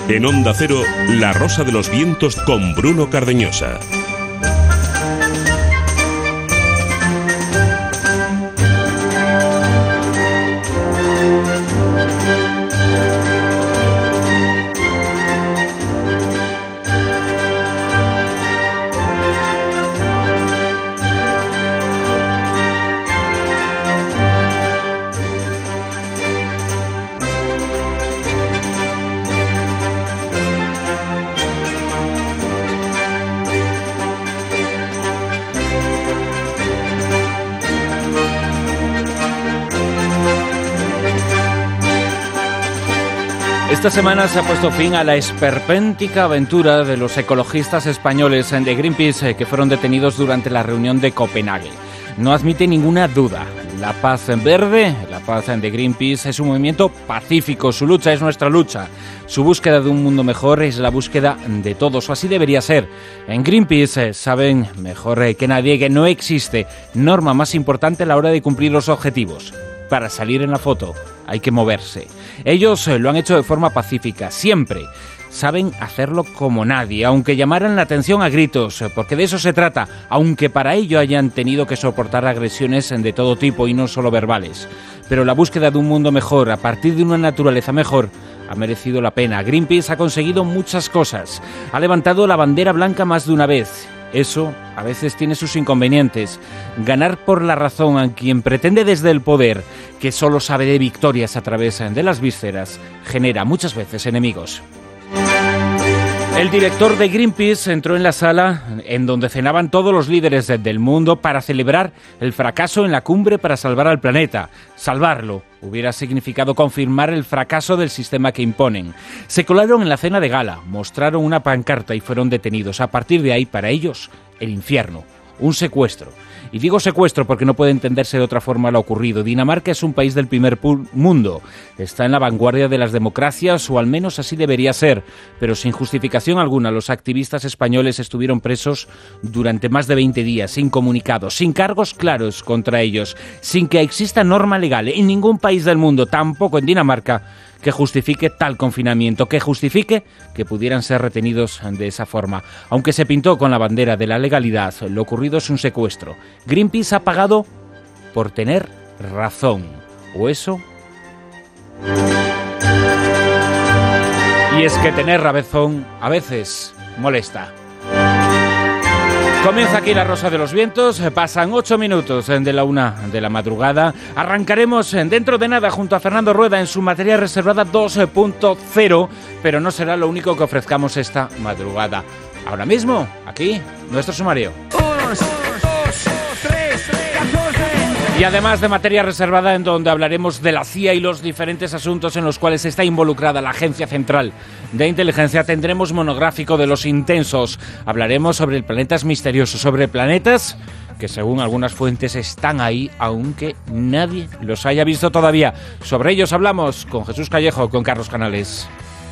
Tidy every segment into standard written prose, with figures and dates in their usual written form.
En Onda Cero, La Rosa de los Vientos con Bruno Cardeñosa. Esta semana se ha puesto fin a la esperpéntica aventura de los ecologistas españoles de Greenpeace que fueron detenidos durante la reunión de Copenhague. No admite ninguna duda. La paz en verde, la paz de Greenpeace, es un movimiento pacífico. Su lucha es nuestra lucha. Su búsqueda de un mundo mejor es la búsqueda de todos, o así debería ser. En Greenpeace saben mejor que nadie que no existe norma más importante a la hora de cumplir los objetivos. Para salir en la foto hay que moverse. Ellos lo han hecho de forma pacífica, siempre. Saben hacerlo como nadie, aunque llamaran la atención a gritos, porque de eso se trata, aunque para ello hayan tenido que soportar agresiones de todo tipo y no solo verbales. Pero la búsqueda de un mundo mejor, a partir de una naturaleza mejor, ha merecido la pena. Greenpeace ha conseguido muchas cosas. Ha levantado la bandera blanca más de una vez. Eso a veces tiene sus inconvenientes. Ganar por la razón a quien pretende desde el poder, que solo sabe de victorias a través de las vísceras, genera muchas veces enemigos. El director de Greenpeace entró en la sala en donde cenaban todos los líderes del mundo para celebrar el fracaso en la cumbre para salvar al planeta. Salvarlo hubiera significado confirmar el fracaso del sistema que imponen. Se colaron en la cena de gala, mostraron una pancarta y fueron detenidos. A partir de ahí, para ellos, el infierno, un secuestro. Y digo secuestro porque no puede entenderse de otra forma lo ocurrido. Dinamarca es un país del primer mundo. Está en la vanguardia de las democracias, o al menos así debería ser. Pero sin justificación alguna, los activistas españoles estuvieron presos durante más de 20 días, sin comunicados, sin cargos claros contra ellos, sin que exista norma legal en ningún país del mundo, tampoco en Dinamarca, que justifique tal confinamiento, que justifique que pudieran ser retenidos de esa forma. Aunque se pintó con la bandera de la legalidad, lo ocurrido es un secuestro. Greenpeace ha pagado por tener razón. ¿O eso? Y es que tener razón a veces molesta. Comienza aquí La Rosa de los Vientos, pasan 8 minutos de la 1 de la madrugada. Arrancaremos dentro de nada junto a Fernando Rueda en su materia reservada 2.0, pero no será lo único que ofrezcamos esta madrugada. Ahora mismo, aquí, nuestro sumario. Y además de materia reservada, en donde hablaremos de la CIA y los diferentes asuntos en los cuales está involucrada la Agencia Central de Inteligencia, tendremos monográfico de los intensos. Hablaremos sobre planetas misteriosos, sobre planetas que según algunas fuentes están ahí, aunque nadie los haya visto todavía. Sobre ellos hablamos con Jesús Callejo, con Carlos Canales.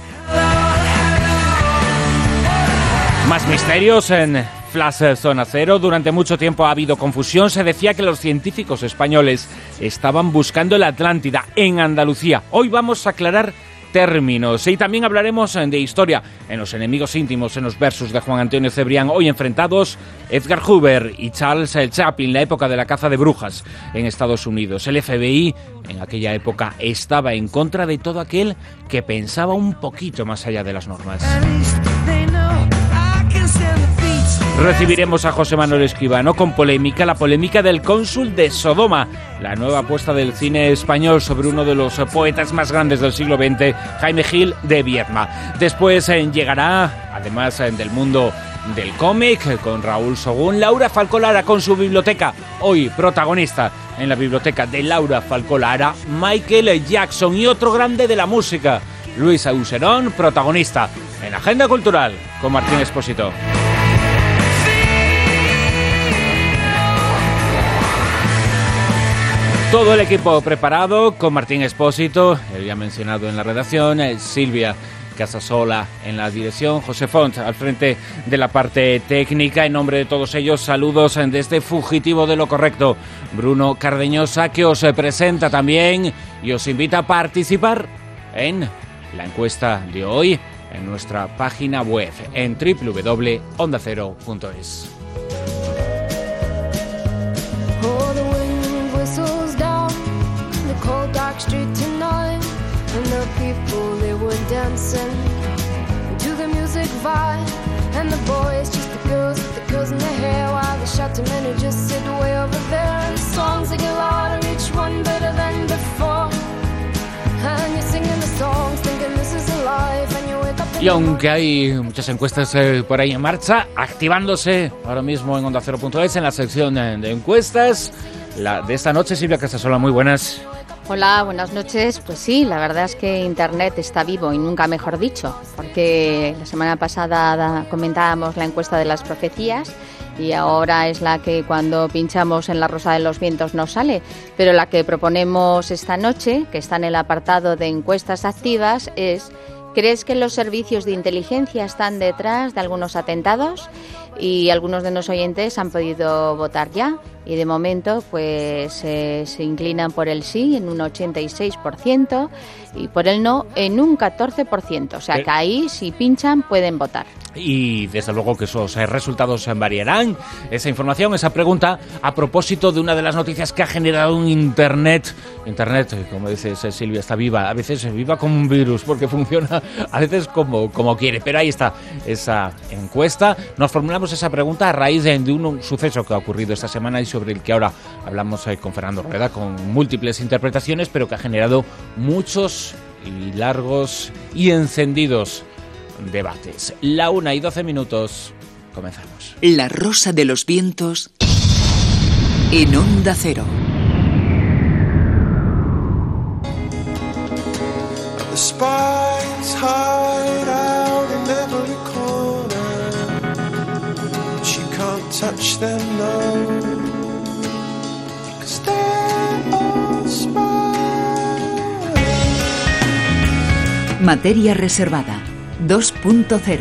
Más misterios en Flash Zona Cero. Durante mucho tiempo ha habido confusión. Se decía que los científicos españoles estaban buscando la Atlántida en Andalucía. Hoy vamos a aclarar términos y también hablaremos de historia en Los enemigos íntimos, en los versos de Juan Antonio Cebrián. Hoy enfrentados Edgar Hoover y Charles Chaplin, la época de la caza de brujas en Estados Unidos. El FBI en aquella época estaba en contra de todo aquel que pensaba un poquito más allá de las normas. Recibiremos a José Manuel Escribano con polémica, la polémica del cónsul de Sodoma, la nueva apuesta del cine español sobre uno de los poetas más grandes del siglo XX, Jaime Gil de Viedma. Después llegará, además del mundo del cómic, con Raúl Sogún, Laura Falcó Lara con su biblioteca. Hoy protagonista en la biblioteca de Laura Falcó Lara, Michael Jackson, y otro grande de la música, Luis Auserón, protagonista en Agenda Cultural con Martín Espósito. Todo el equipo preparado con Martín Espósito, el ya mencionado en la redacción, Silvia Casasola en la dirección, José Font al frente de la parte técnica. En nombre de todos ellos, saludos desde Fugitivo de lo Correcto. Bruno Cardeñosa, que os presenta también y os invita a participar en la encuesta de hoy. en nuestra página web en www.ondacero.es. Oh, the wind whistles down the cold dark street tonight, and the people they were dancing to the music vibe, and the boys just the girls with the curls in their hair, while the shouting men who just sit way over there, and the songs they get louder, each one better than before, and you're singing the songs thinking this is a life, and you wake up. Y aunque hay muchas encuestas por ahí en marcha, activándose ahora mismo en OndaCero.es en la sección de encuestas, la de esta noche, Silvia Casasola, muy buenas. Hola, buenas noches. Pues sí, la verdad es que Internet está vivo y nunca mejor dicho, porque la semana pasada comentábamos la encuesta de las profecías y ahora es la que cuando pinchamos en la Rosa de los Vientos nos sale, pero la que proponemos esta noche, que está en el apartado de encuestas activas, es: ¿crees que los servicios de inteligencia están detrás de algunos atentados? Y algunos de los oyentes han podido votar ya y de momento pues se inclinan por el sí en un 86% y por el no en un 14%. O sea que ahí, si pinchan, pueden votar. Y desde luego que esos resultados variarán. Esa información, esa pregunta, a propósito de una de las noticias que ha generado un Internet, como dices Silvia, está viva, a veces viva como un virus, porque funciona a veces como quiere. Pero ahí está esa encuesta. Nos formulamos esa pregunta a raíz de un suceso que ha ocurrido esta semana y sobre el que ahora hablamos con Fernando Rueda, con múltiples interpretaciones, pero que ha generado muchos y largos y encendidos debates. 1:12, comenzamos. La Rosa de los Vientos en Onda Cero. The spines hide out in every corner. She can't touch them, no. 'Cause they're all spines. Materia reservada 2.0.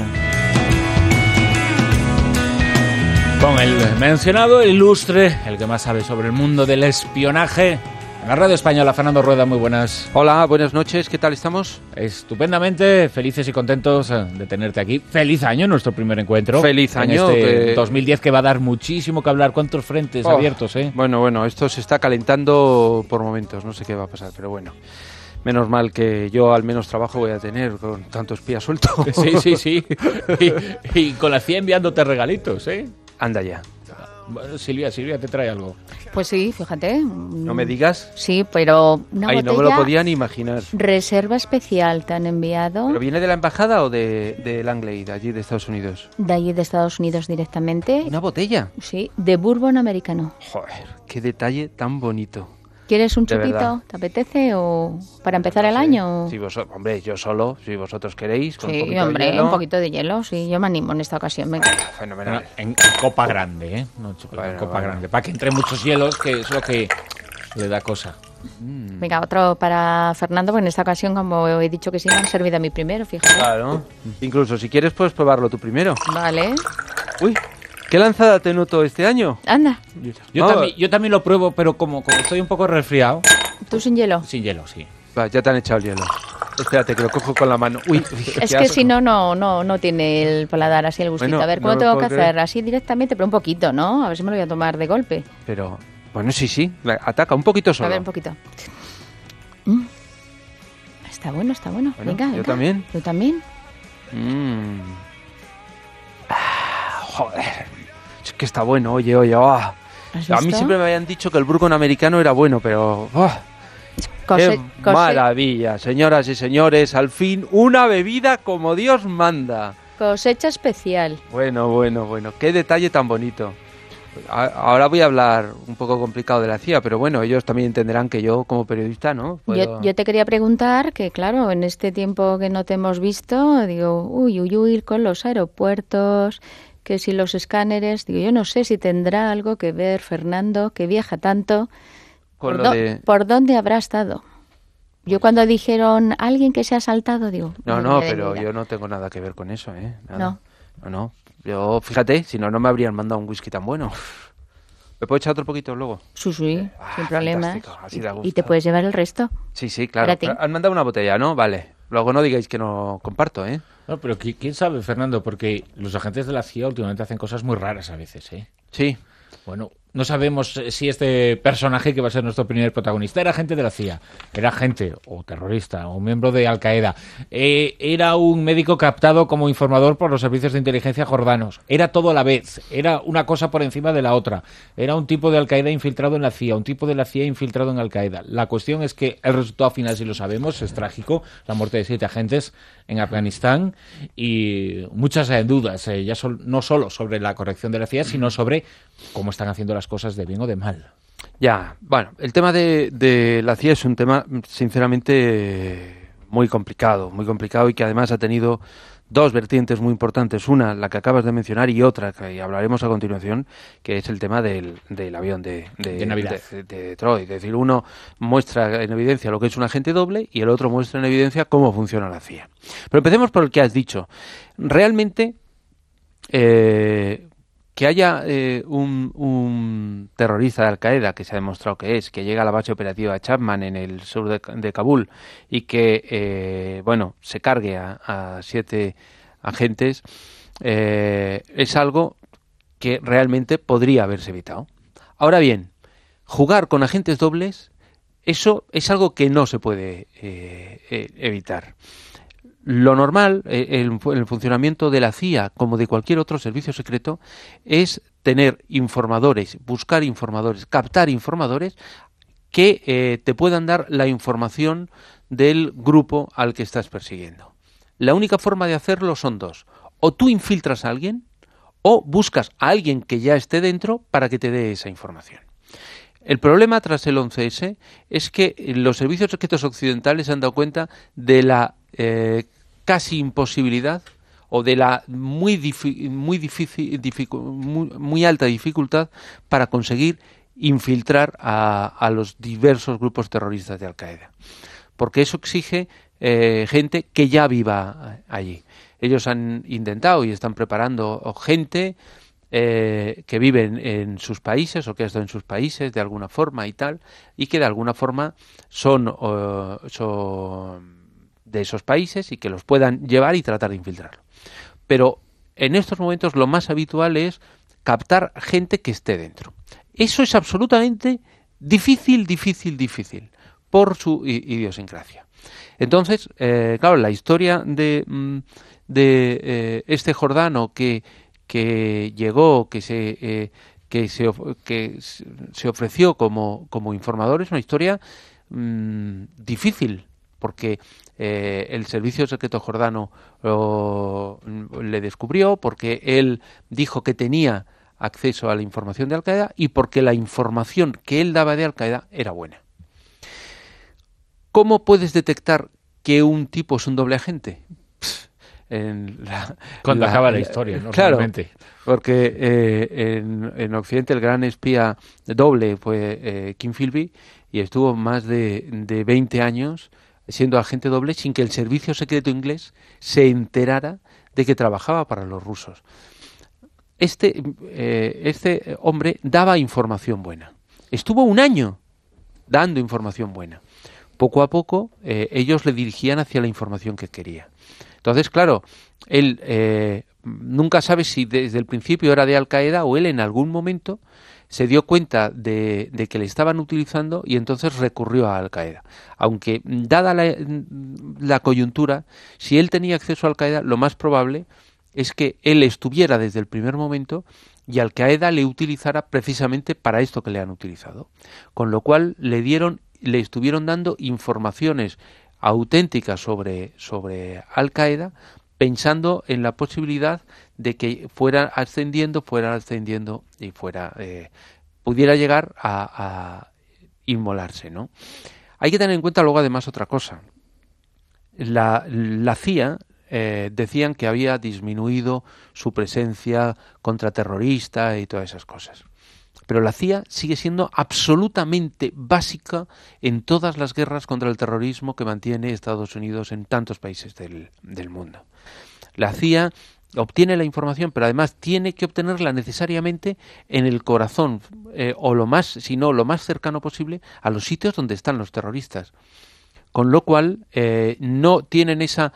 Con el mencionado, el ilustre, el que más sabe sobre el mundo del espionaje, en la radio española, Fernando Rueda, muy buenas. Hola, buenas noches, ¿qué tal estamos? Estupendamente, felices y contentos de tenerte aquí. Feliz año, nuestro primer encuentro. Feliz año. En este 2010 que va a dar muchísimo que hablar. ¿Cuántos frentes abiertos, eh? Bueno, esto se está calentando por momentos, no sé qué va a pasar, pero bueno. Menos mal que yo al menos trabajo voy a tener con tanto espía suelto. Sí. Y con la CIA enviándote regalitos, ¿eh? Anda ya. Bueno, Silvia, ¿te trae algo? Pues sí, fíjate. No me digas. Sí, pero una Ay, botella, no me lo podía ni imaginar. reserva especial te han enviado. ¿Pero viene de la embajada o de Langley, de allí de Estados Unidos? De allí de Estados Unidos directamente. ¿Una botella? Sí, de bourbon americano. Joder, qué detalle tan bonito. ¿Quieres un De chupito? verdad. ¿Te apetece o para empezar el año? Si hombre, yo solo, si vosotros queréis. Con Sí, un poquito hombre, de hielo. un poquito de hielo, sí, yo me animo en esta ocasión, venga. Fenomenal. En copa grande, ¿eh? No, en copa grande. Para que entre muchos hielos, que es lo que le da cosa. Venga, otro para Fernando, porque en esta ocasión, como he dicho que sí, me han servido a mí primero, fíjate. Claro. Incluso si quieres puedes probarlo tú primero. Vale, Uy, ¿qué lanzada te noto este año? anda, Yo también lo pruebo, pero como estoy un poco resfriado, tú sin hielo. sin hielo, sí. Va, ya te han echado el hielo. Espérate, que lo cojo con la mano. Uy, Es que si no, no tiene el paladar así el gustito. Bueno, A ver, ¿cómo no lo tengo que puedo creer. hacer? Así directamente, pero un poquito, ¿no? A ver si me lo voy a tomar de golpe. Pero, bueno, sí. Ataca, un poquito solo. A ver, un poquito. Está bueno. Bueno, Venga. yo también. ¿Tú también? Joder. Es que está bueno, oye. ¿Has A mí visto? siempre me habían dicho que el bourbon americano era bueno, pero... ¡Qué maravilla! Señoras y señores, al fin una bebida como Dios manda. Cosecha especial. Bueno. Qué detalle tan bonito. Ahora voy a hablar un poco complicado de la CIA, pero bueno, ellos también entenderán que yo como periodista, ¿no? Yo te quería preguntar que, claro, en este tiempo que no te hemos visto, digo, uy, con los aeropuertos, que si los escáneres, digo, yo no sé si tendrá algo que ver Fernando, que viaja tanto. Con lo de... ¿Por dónde habrá estado? Yo cuando dijeron alguien que se ha saltado, digo... No, madre de pero vida. yo no tengo nada que ver con eso, ¿eh? No. No. Yo, fíjate, si no me habrían mandado un whisky tan bueno. ¿Me puedo echar otro poquito luego? Sí, sin problemas. fantástico, así da gusto. Y te puedes llevar el resto. Sí, claro. Para ti. Han mandado una botella, ¿no? Vale. Luego no digáis que no comparto, ¿eh? No, pero ¿quién sabe, Fernando? Porque los agentes de la CIA últimamente hacen cosas muy raras a veces, ¿eh? Sí. Bueno, no sabemos si este personaje que va a ser nuestro primer protagonista era agente de la CIA, era agente o terrorista o miembro de Al-Qaeda, era un médico captado como informador por los servicios de inteligencia jordanos, era todo a la vez, era una cosa por encima de la otra, era un tipo de Al-Qaeda infiltrado en la CIA, un tipo de la CIA infiltrado en Al-Qaeda. La cuestión es que el resultado final, si lo sabemos, es trágico, la muerte de 7 agentes en Afganistán y muchas dudas, no solo sobre la corrección de la CIA, sino sobre cómo están haciendo las cosas de bien o de mal. Ya, bueno, el tema de la CIA es un tema sinceramente muy complicado y que además ha tenido dos vertientes muy importantes. Una, la que acabas de mencionar, y otra, que hablaremos a continuación, que es el tema del avión de Navidad. de Detroit. Es decir, uno muestra en evidencia lo que es un agente doble y el otro muestra en evidencia cómo funciona la CIA. Pero empecemos por el que has dicho. Realmente, que haya un terrorista de Al-Qaeda, que se ha demostrado que llega a la base operativa Chapman en el sur de Kabul y que, se cargue a 7 agentes, es algo que realmente podría haberse evitado. Ahora bien, jugar con agentes dobles, eso es algo que no se puede evitar. Lo normal, el funcionamiento de la CIA, como de cualquier otro servicio secreto, es tener informadores, buscar informadores, captar informadores que te puedan dar la información del grupo al que estás persiguiendo. La única forma de hacerlo son dos. O tú infiltras a alguien, o buscas a alguien que ya esté dentro para que te dé esa información. El problema tras el 11S es que los servicios secretos occidentales se han dado cuenta de la casi imposibilidad o de la muy alta dificultad para conseguir infiltrar a los diversos grupos terroristas de Al-Qaeda. Porque eso exige gente que ya viva allí. Ellos han intentado y están preparando gente que vive en sus países o que ha estado en sus países de alguna forma y tal, y que de alguna forma son de esos países y que los puedan llevar y tratar de infiltrarlo. Pero en estos momentos lo más habitual es captar gente que esté dentro. Eso es absolutamente difícil por su idiosincrasia. Entonces, claro, la historia de este jordano que llegó, que se ofreció como informador, es una historia difícil, porque el servicio secreto jordano le descubrió, porque él dijo que tenía acceso a la información de Al-Qaeda y porque la información que él daba de Al-Qaeda era buena. ¿Cómo puedes detectar que un tipo es un doble agente? Cuando acaba la historia, ¿no? Claro, realmente. Porque en Occidente el gran espía doble fue Kim Philby, y estuvo más de 20 años siendo agente doble sin que el servicio secreto inglés se enterara de que trabajaba para los rusos. Este hombre daba información buena. Estuvo un año dando información buena. Poco a poco ellos le dirigían hacia la información que quería. Entonces, claro, él nunca sabe si desde el principio era de Al-Qaeda o él en algún momento se dio cuenta de que le estaban utilizando y entonces recurrió a Al-Qaeda. Aunque, dada la coyuntura, si él tenía acceso a Al-Qaeda, lo más probable es que él estuviera desde el primer momento y Al-Qaeda le utilizara precisamente para esto que le han utilizado. Con lo cual le estuvieron dando informaciones auténticas sobre Al-Qaeda, pensando en la posibilidad de que fuera ascendiendo y pudiera llegar a inmolarse, ¿no? Hay que tener en cuenta luego además otra cosa. La CIA decían que había disminuido su presencia contraterrorista y todas esas cosas. Pero la CIA sigue siendo absolutamente básica en todas las guerras contra el terrorismo que mantiene Estados Unidos en tantos países del mundo. La CIA obtiene la información, pero además tiene que obtenerla necesariamente en el corazón, o lo más cercano posible a los sitios donde están los terroristas. con lo cual no tienen esa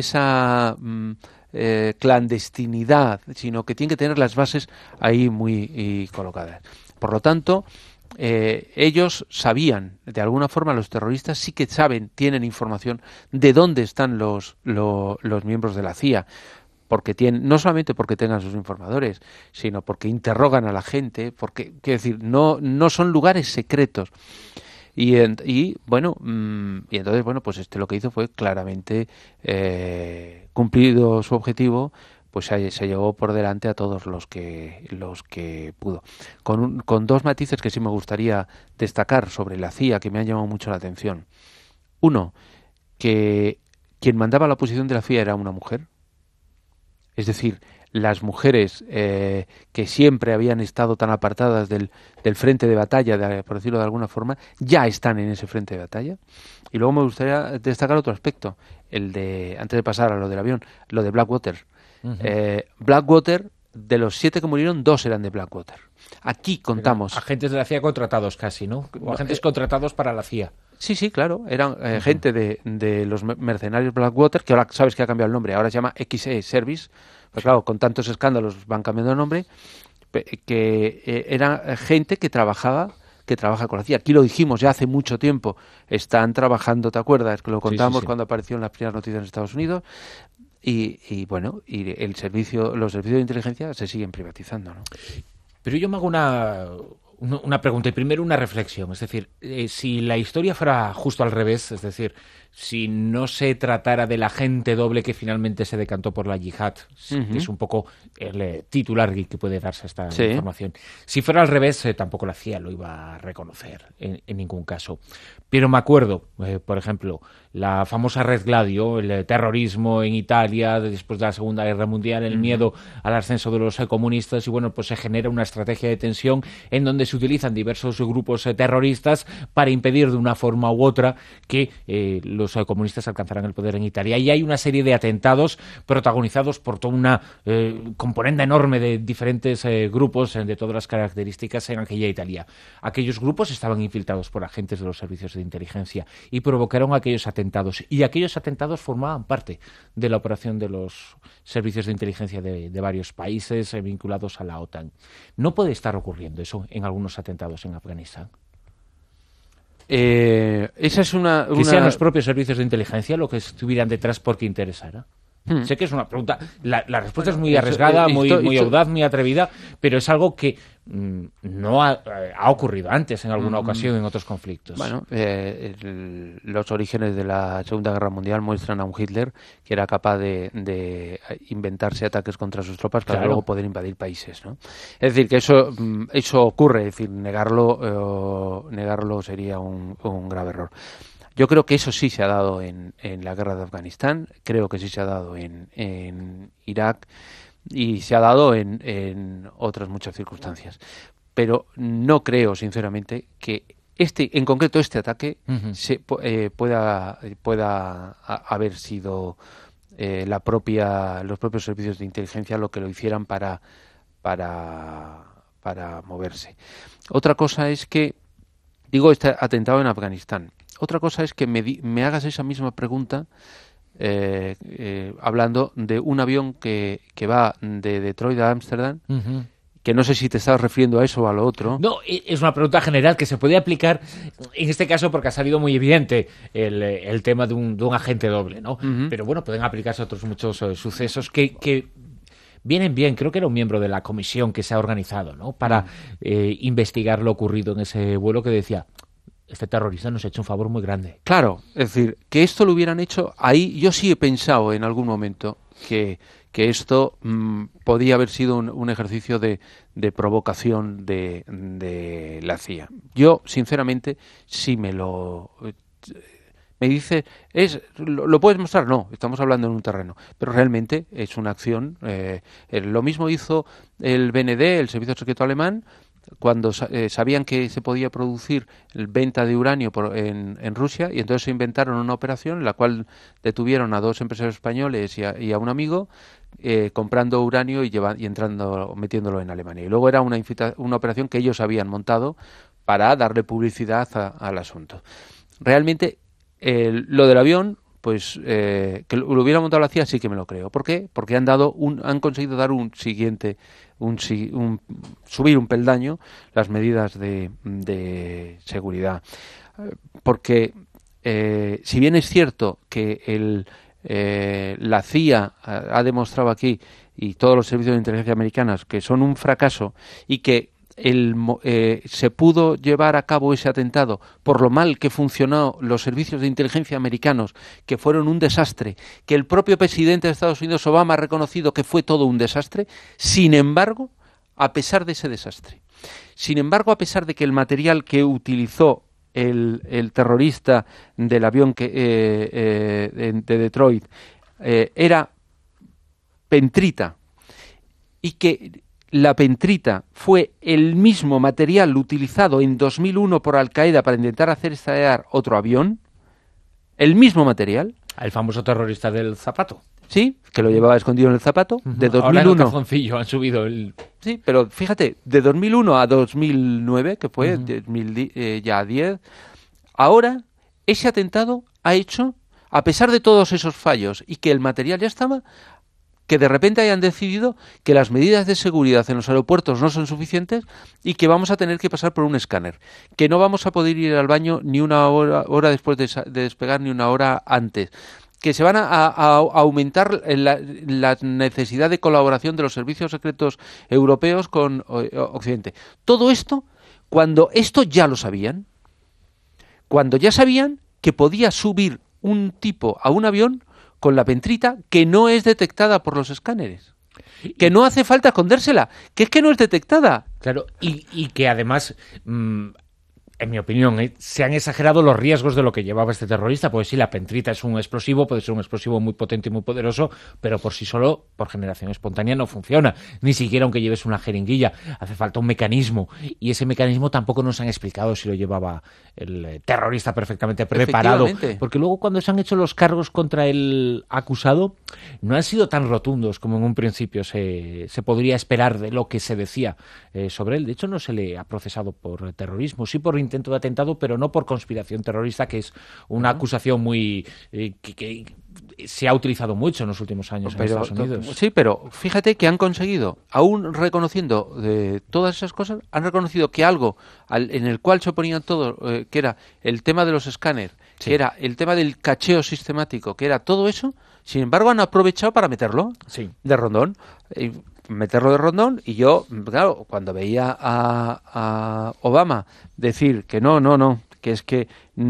clandestinidad, sino que tienen que tener las bases ahí muy colocadas. Por lo tanto, ellos sabían, de alguna forma los terroristas sí que tienen información de dónde están los miembros de la CIA, porque no solamente porque tengan sus informadores, sino porque interrogan a la gente, porque, quiero decir, no son lugares secretos. Y entonces, bueno, pues lo que hizo fue claramente cumplido su objetivo, pues se llevó por delante a todos los que pudo. Con dos matices que sí me gustaría destacar sobre la CIA, que me han llamado mucho la atención. Uno, que quien mandaba la posición de la CIA era una mujer. Es decir, las mujeres que siempre habían estado tan apartadas del frente de batalla, por decirlo de alguna forma, ya están en ese frente de batalla. Y luego me gustaría destacar otro aspecto, antes de pasar a lo del avión, lo de Blackwater. Uh-huh. Blackwater, de los 7 que murieron, 2 eran de Blackwater. Aquí contamos... Agentes de la CIA contratados casi, ¿no? O agentes contratados para la CIA. Sí, claro. Eran gente de los mercenarios Blackwater, que ahora sabes que ha cambiado el nombre. Ahora se llama XE Service. Pues claro, con tantos escándalos van cambiando de nombre. Que era gente que trabaja con la CIA. Aquí lo dijimos ya hace mucho tiempo. Están trabajando, ¿te acuerdas? Que lo contamos cuando apareció en las primeras noticias en Estados Unidos. Y los servicios de inteligencia se siguen privatizando, ¿no? Pero yo me hago una pregunta y primero una reflexión. Es decir, si la historia fuera justo al revés, es decir, si no se tratara del agente doble que finalmente se decantó por la yihad, que es un poco el titular que puede darse a esta información. Si fuera al revés, tampoco la CIA lo iba a reconocer en ningún caso. Pero me acuerdo, por ejemplo, la famosa Red Gladio, el terrorismo en Italia después de la Segunda Guerra Mundial, el miedo al ascenso de los comunistas, y bueno, pues se genera una estrategia de tensión en donde se utilizan diversos grupos terroristas para impedir de una forma u otra que los comunistas alcanzaran el poder en Italia. Y hay una serie de atentados protagonizados por toda una componente enorme de diferentes grupos de todas las características en aquella Italia. Aquellos grupos estaban infiltrados por agentes de los servicios de inteligencia y provocaron aquellos atentados. Y aquellos atentados formaban parte de la operación de los servicios de inteligencia de varios países vinculados a la OTAN. ¿No puede estar ocurriendo eso en algunos atentados en Afganistán? Esa es una... Que sean los propios servicios de inteligencia lo que estuvieran detrás porque interesara. Sé que es una pregunta, la respuesta es muy arriesgada, muy audaz, muy atrevida, pero es algo que no ha ocurrido antes en alguna ocasión en otros conflictos. Bueno, los orígenes de la Segunda Guerra Mundial muestran a un Hitler que era capaz de inventarse ataques contra sus tropas para luego poder invadir países, ¿no? Es decir, que eso ocurre, es decir, negarlo sería un grave error. Yo creo que eso sí se ha dado en la guerra de Afganistán, creo que sí se ha dado en Irak y se ha dado en otras muchas circunstancias. Pero no creo, sinceramente, que en concreto este ataque pueda haber sido los propios servicios de inteligencia lo que lo hicieran para moverse. Otra cosa es que, digo, este atentado en Afganistán. Otra cosa es que me hagas esa misma pregunta hablando de un avión que va de Detroit a Ámsterdam, que no sé si te estabas refiriendo a eso o a lo otro. No, es una pregunta general que se puede aplicar en este caso porque ha salido muy evidente el tema de un agente doble, ¿no? Pero bueno, pueden aplicarse a otros muchos sucesos que vienen bien. Creo que era un miembro de la comisión que se ha organizado, ¿no? Para investigar lo ocurrido en ese vuelo, que decía: este terrorista nos ha hecho un favor muy grande. Claro, es decir, que esto lo hubieran hecho ahí. Yo sí he pensado en algún momento que esto podía haber sido un ejercicio de provocación de la CIA. Yo, sinceramente, sí me dice, ¿lo puedes mostrar? No, estamos hablando en un terreno, pero realmente es una acción. Lo mismo hizo el BND, el Servicio Secreto Alemán, cuando sabían que se podía producir venta de uranio en Rusia, y entonces se inventaron una operación en la cual detuvieron a 2 empresarios españoles y a un amigo comprando uranio y metiéndolo en Alemania. Y luego era una operación que ellos habían montado para darle publicidad al asunto. Realmente lo del avión, pues que lo hubiera montado la CIA sí que me lo creo. ¿Por qué? Porque han conseguido dar subir un peldaño las medidas de seguridad. Porque si bien es cierto que la CIA ha demostrado aquí, y todos los servicios de inteligencia americanos, que son un fracaso y que se pudo llevar a cabo ese atentado por lo mal que funcionó los servicios de inteligencia americanos, que fueron un desastre, que el propio presidente de Estados Unidos, Obama, ha reconocido que fue todo un desastre. Sin embargo, a pesar de ese desastre, a pesar de que el material que utilizó el terrorista del avión de Detroit era pentrita, y que la pentrita fue el mismo material utilizado en 2001 por Al-Qaeda para intentar hacer estallar otro avión, el mismo material. El famoso terrorista del zapato. Sí, que lo llevaba escondido en el zapato, de 2001. Ahora en el cajoncillo han subido el... Sí, pero fíjate, de 2001 a 2009, que fue ya 10, ahora ese atentado ha hecho, a pesar de todos esos fallos y que el material ya estaba, que de repente hayan decidido que las medidas de seguridad en los aeropuertos no son suficientes y que vamos a tener que pasar por un escáner, que no vamos a poder ir al baño ni una hora después de despegar ni una hora antes, que se van a aumentar la necesidad de colaboración de los servicios secretos europeos con Occidente. Todo esto, cuando esto ya lo sabían, cuando ya sabían que podía subir un tipo a un avión con la pentrita que no es detectada por los escáneres, que no hace falta escondérsela, que es que no es detectada. Claro, y que además, en mi opinión, se han exagerado los riesgos de lo que llevaba este terrorista, porque sí, la pentrita es un explosivo, puede ser un explosivo muy potente y muy poderoso, pero por sí solo, por generación espontánea, no funciona. Ni siquiera aunque lleves una jeringuilla, hace falta un mecanismo, y ese mecanismo tampoco nos han explicado si lo llevaba el terrorista perfectamente preparado, porque luego cuando se han hecho los cargos contra el acusado, no han sido tan rotundos como en un principio se podría esperar de lo que se decía sobre él. De hecho, no se le ha procesado por terrorismo, sí por intento de atentado, pero no por conspiración terrorista, que es una acusación muy que se ha utilizado mucho en los últimos años en Estados Unidos. Sí, pero fíjate que han conseguido, aún reconociendo todas esas cosas, han reconocido que algo en el cual se oponían todos, que era el tema de los escáneres, que era el tema del cacheo sistemático, que era todo eso, sin embargo han aprovechado para meterlo de rondón. Meterlo de rondón, y yo, claro, cuando veía a Obama decir que no, que es que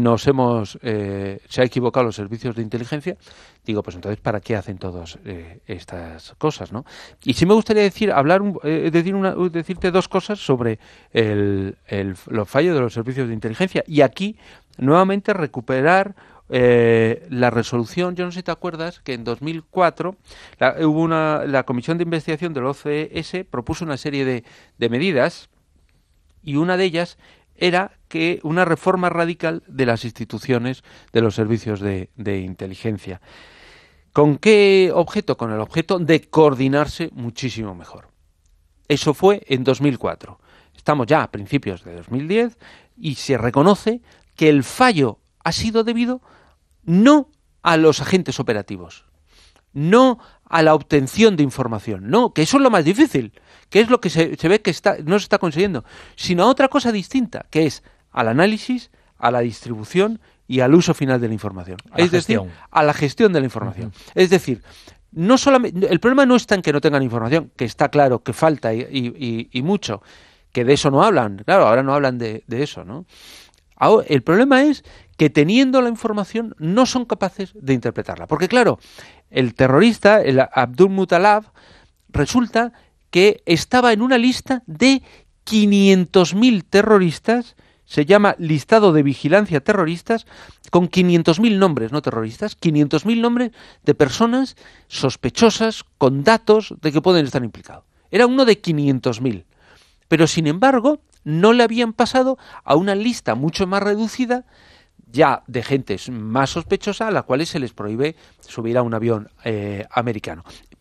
se ha equivocado los servicios de inteligencia, digo, pues entonces, ¿para qué hacen todas estas cosas, no? Y sí me gustaría decirte dos cosas sobre los fallos de los servicios de inteligencia, y aquí, nuevamente, recuperar la resolución. Yo no sé si te acuerdas que en 2004 la Comisión de Investigación del OCS propuso una serie de medidas, y una de ellas era que una reforma radical de las instituciones de los servicios de inteligencia. ¿Con qué objeto? Con el objeto de coordinarse muchísimo mejor. Eso fue en 2004. Estamos ya a principios de 2010 y se reconoce que el fallo ha sido debido no a los agentes operativos, no a la obtención de información, no, que eso es lo más difícil, que es lo que se ve que no se está consiguiendo, sino a otra cosa distinta, que es al análisis, a la distribución y al uso final de la información. Es decir, a la gestión de la información. Es decir, no solamente, el problema no está en que no tengan información, que está claro que falta y mucho, que de eso no hablan, claro, ahora no hablan de eso, ¿no? Ahora, el problema es que teniendo la información no son capaces de interpretarla. Porque claro, el terrorista, el Abdul Muttalab, resulta que estaba en una lista de 500.000 terroristas, se llama listado de vigilancia terroristas, con 500.000 nombres, no terroristas, 500.000 nombres de personas sospechosas con datos de que pueden estar implicados. Era uno de 500.000. Pero sin embargo, no le habían pasado a una lista mucho más reducida ya de gente más sospechosa a las cuales se les prohíbe subir a un avión americano.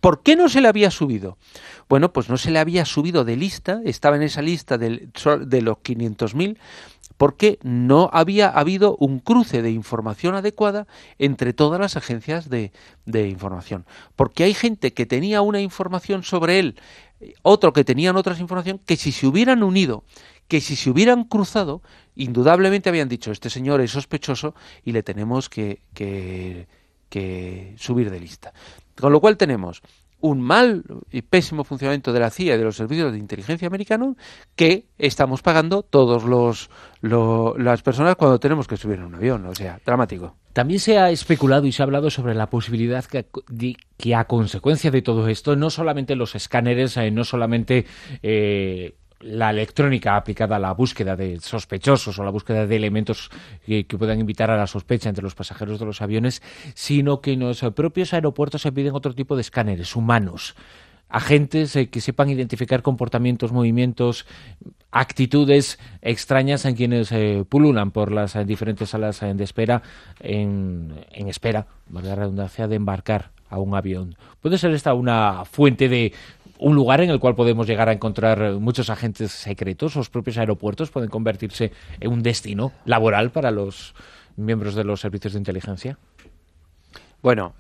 ¿Por qué no se le había subido? Bueno, pues no se le había subido de lista, estaba en esa lista de los 500.000, porque no había habido un cruce de información adecuada entre todas las agencias de información. Porque hay gente que tenía una información sobre él, otro que tenían otras información, que si se hubieran unido, que si se hubieran cruzado, indudablemente habían dicho, este señor es sospechoso y le tenemos que subir de lista. Con lo cual tenemos un mal y pésimo funcionamiento de la CIA y de los servicios de inteligencia americanos que estamos pagando todos las personas cuando tenemos que subir en un avión. O sea, dramático. También se ha especulado y se ha hablado sobre la posibilidad que a consecuencia de todo esto, no solamente los escáneres, no solamente la electrónica aplicada a la búsqueda de sospechosos o la búsqueda de elementos que puedan invitar a la sospecha entre los pasajeros de los aviones, sino que en los propios aeropuertos se piden otro tipo de escáneres humanos. Agentes que sepan identificar comportamientos, movimientos, actitudes extrañas en quienes pululan por las diferentes salas de espera en espera, valga la redundancia, de embarcar a un avión. ¿Puede ser esta una fuente de un lugar en el cual podemos llegar a encontrar muchos agentes secretos? Los propios aeropuertos pueden convertirse en un destino laboral para los miembros de los servicios de inteligencia. Bueno,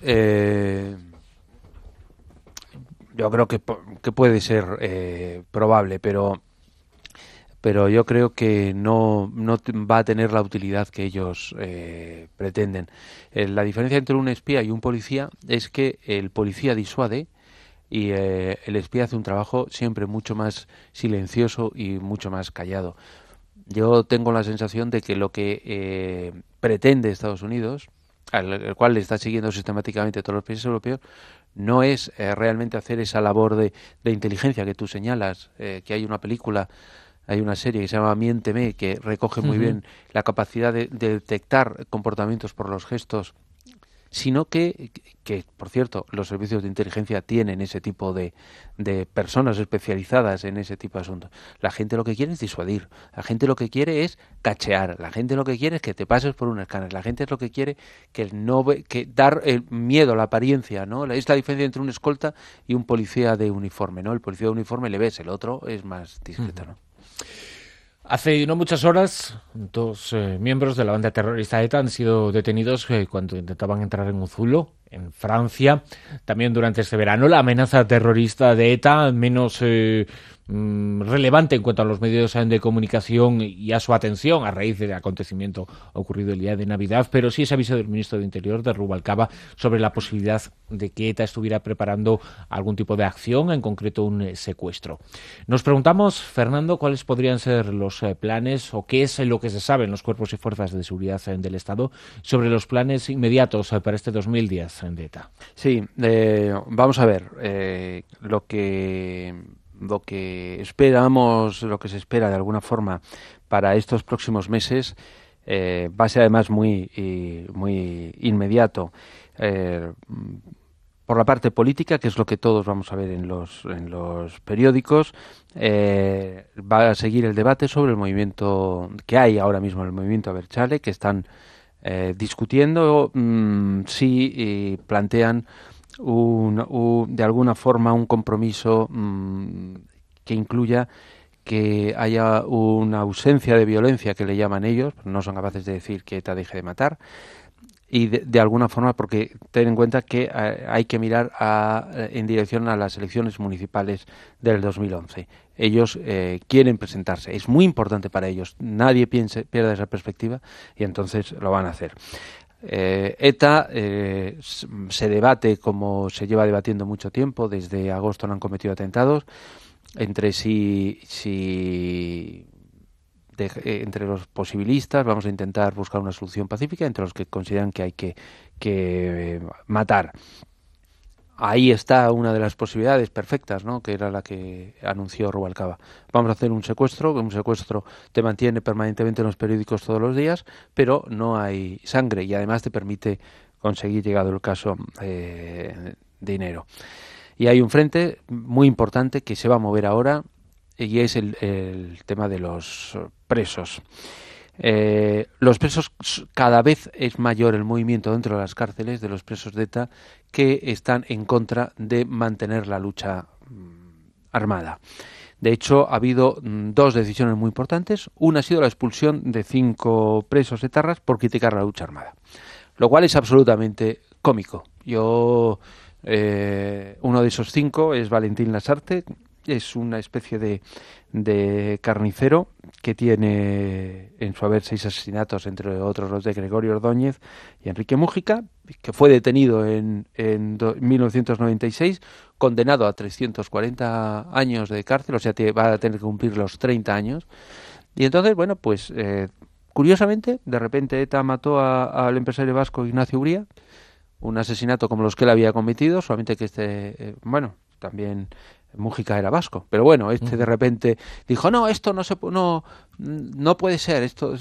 yo creo que puede ser probable, pero yo creo que no va a tener la utilidad que ellos pretenden. La diferencia entre un espía y un policía es que el policía disuade y el espía hace un trabajo siempre mucho más silencioso y mucho más callado. Yo tengo la sensación de que lo que pretende Estados Unidos, al cual le está siguiendo sistemáticamente todos los países europeos, no es realmente hacer esa labor de inteligencia que tú señalas, que hay una película, hay una serie que se llama Miénteme, que recoge muy bien la capacidad de detectar comportamientos por los gestos, sino que, por cierto, los servicios de inteligencia tienen ese tipo de personas especializadas en ese tipo de asuntos. La gente lo que quiere es disuadir, la gente lo que quiere es cachear, la gente lo que quiere es que te pases por un escáner, la gente es lo que quiere que dar el miedo, la apariencia, ¿no? Es la diferencia entre un escolta y un policía de uniforme, ¿no? El policía de uniforme le ves, el otro es más discreto, ¿no? Hace no muchas horas, dos miembros de la banda terrorista ETA han sido detenidos cuando intentaban entrar en un zulo, en Francia. También durante este verano la amenaza terrorista de ETA, menos relevante en cuanto a los medios de comunicación y a su atención a raíz del acontecimiento ocurrido el día de Navidad, pero sí ese aviso del ministro de Interior, de Rubalcaba, sobre la posibilidad de que ETA estuviera preparando algún tipo de acción, en concreto un secuestro. Nos preguntamos, Fernando, cuáles podrían ser los planes o qué es lo que se sabe en los cuerpos y fuerzas de seguridad del Estado sobre los planes inmediatos para este 2010 de ETA. Sí, vamos a ver, lo que esperamos, lo que se espera de alguna forma para estos próximos meses va a ser además muy inmediato. Por la parte política, que es lo que todos vamos a ver en los periódicos, va a seguir el debate sobre el movimiento que hay ahora mismo, el movimiento Abertzale, que están discutiendo si plantean de alguna forma un compromiso que incluya que haya una ausencia de violencia, que le llaman ellos, no son capaces de decir que ETA deje de matar, y de alguna forma, porque ten en cuenta que hay que mirar en dirección a las elecciones municipales del 2011. Ellos quieren presentarse, es muy importante para ellos, nadie pierda esa perspectiva y entonces lo van a hacer. ETA se debate, como se lleva debatiendo mucho tiempo, desde agosto no han cometido atentados, entre entre los posibilistas vamos a intentar buscar una solución pacífica, entre los que consideran que hay que matar. Ahí está una de las posibilidades perfectas, ¿no?, que era la que anunció Rubalcaba. Vamos a hacer un secuestro te mantiene permanentemente en los periódicos todos los días, pero no hay sangre y además te permite conseguir, llegado el caso, dinero. Y hay un frente muy importante que se va a mover ahora y es el tema de los presos. Los presos, cada vez es mayor el movimiento dentro de las cárceles de los presos de ETA que están en contra de mantener la lucha armada. De hecho, ha habido 2 decisiones muy importantes. Una ha sido la expulsión de 5 presos etarras por criticar la lucha armada, lo cual es absolutamente cómico. Uno de esos 5 es Valentín Lasarte. Es una especie de carnicero que tiene en su haber 6 asesinatos, entre otros los de Gregorio Ordóñez y Enrique Mújica, que fue detenido en 1996, condenado a 340 años de cárcel, o sea, va a tener que cumplir los 30 años. Y entonces, bueno, pues curiosamente, de repente ETA mató al empresario vasco Ignacio Uría, un asesinato como los que él había cometido, solamente que también Mújica era vasco, pero bueno, de repente dijo, no, esto no puede ser,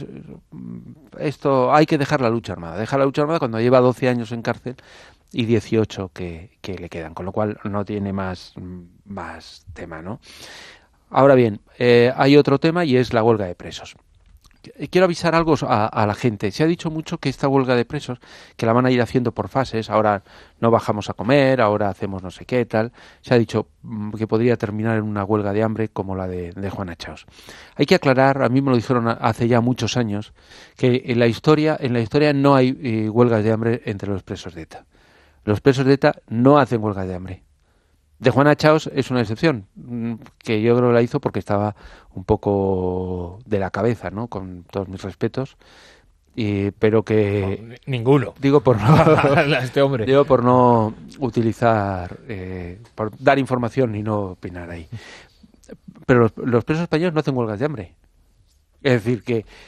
esto hay que dejar la lucha armada. Deja la lucha armada cuando lleva 12 años en cárcel y 18 que le quedan, con lo cual no tiene más tema, ¿no? Ahora bien, hay otro tema y es la huelga de presos. Quiero avisar algo a la gente. Se ha dicho mucho que esta huelga de presos, que la van a ir haciendo por fases, ahora no bajamos a comer, ahora hacemos no sé qué, tal. Se ha dicho que podría terminar en una huelga de hambre como la de Juana Chaos. Hay que aclarar, a mí me lo dijeron hace ya muchos años, que en la historia no hay huelgas de hambre entre los presos de ETA. Los presos de ETA no hacen huelgas de hambre. De Juana Chaos es una excepción, que yo creo que la hizo porque estaba un poco de la cabeza, ¿no? Con todos mis respetos, pero que... Ninguno. Digo por no... este hombre. Digo por no utilizar... por dar información y no opinar ahí. Pero los presos españoles no hacen huelgas de hambre. Es decir,